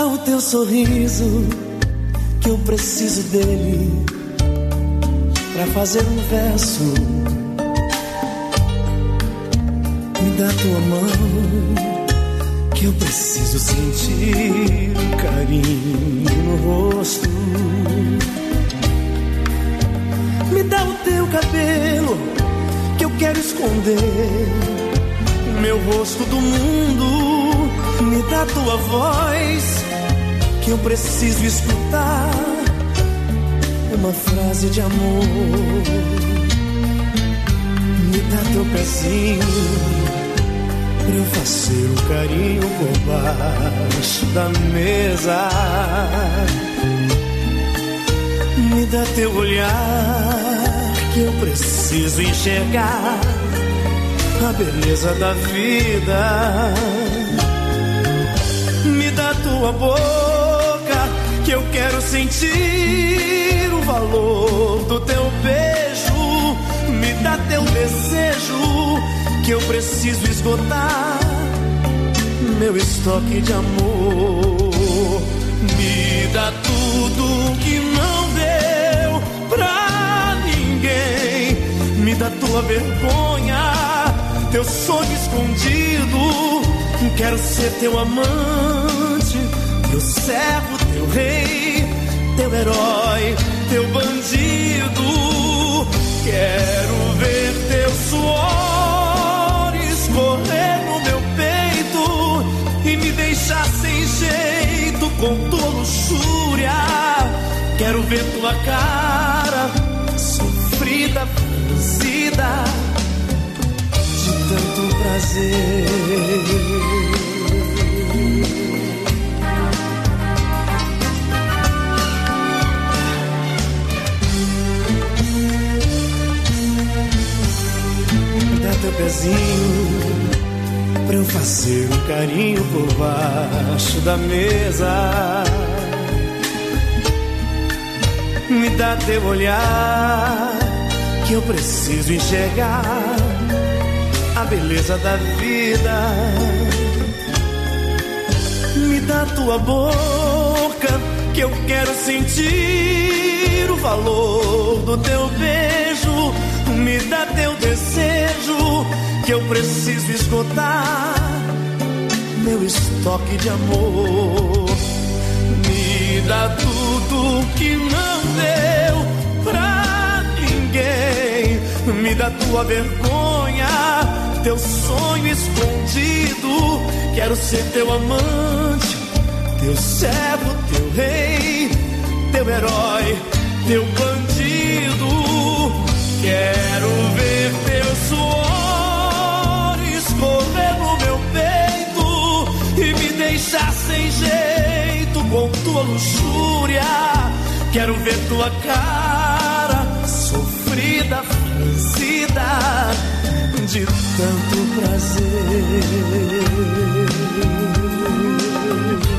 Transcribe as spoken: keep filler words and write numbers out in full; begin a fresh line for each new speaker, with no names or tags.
o teu sorriso, que eu preciso dele pra fazer um verso. Me dá tua mão, que eu preciso sentir um carinho no rosto. Me dá o teu cabelo, que eu quero esconder o meu rosto do mundo. Me dá tua voz, que eu preciso escutar uma frase de amor. Me dá teu pezinho, pra eu fazer um carinho por baixo da mesa. Me dá teu olhar, que eu preciso enxergar a beleza da vida. Me dá tua boca, que eu quero sentir o valor do teu beijo. Me dá teu desejo, que eu preciso esgotar meu estoque de amor. Me dá tudo que não deu pra ninguém. Me dá tua vergonha, teu sonho escondido. Quero ser teu amante, teu servo, teu rei, teu herói, teu bandido. Quero ver teu suor escorrer no meu peito e me deixar sem jeito com tua luxúria. Quero ver tua cara sofrida, franzida de tanto prazer. Dá teu pezinho, pra eu fazer um carinho por baixo da mesa. Me dá teu olhar, que eu preciso enxergar a beleza da vida. Me dá tua boca, que eu quero sentir o valor do teu beijo. Me dá teu desejo, que eu preciso esgotar meu estoque de amor. Me dá tudo que não deu pra ninguém. Me dá tua vergonha, teu sonho escondido. Quero ser teu amante, teu servo, teu rei, teu herói, teu bandido. Quero ver teu suor escorrer no meu peito e me deixar sem jeito com tua luxúria. Quero ver tua cara sofrida, franzida de tanto prazer.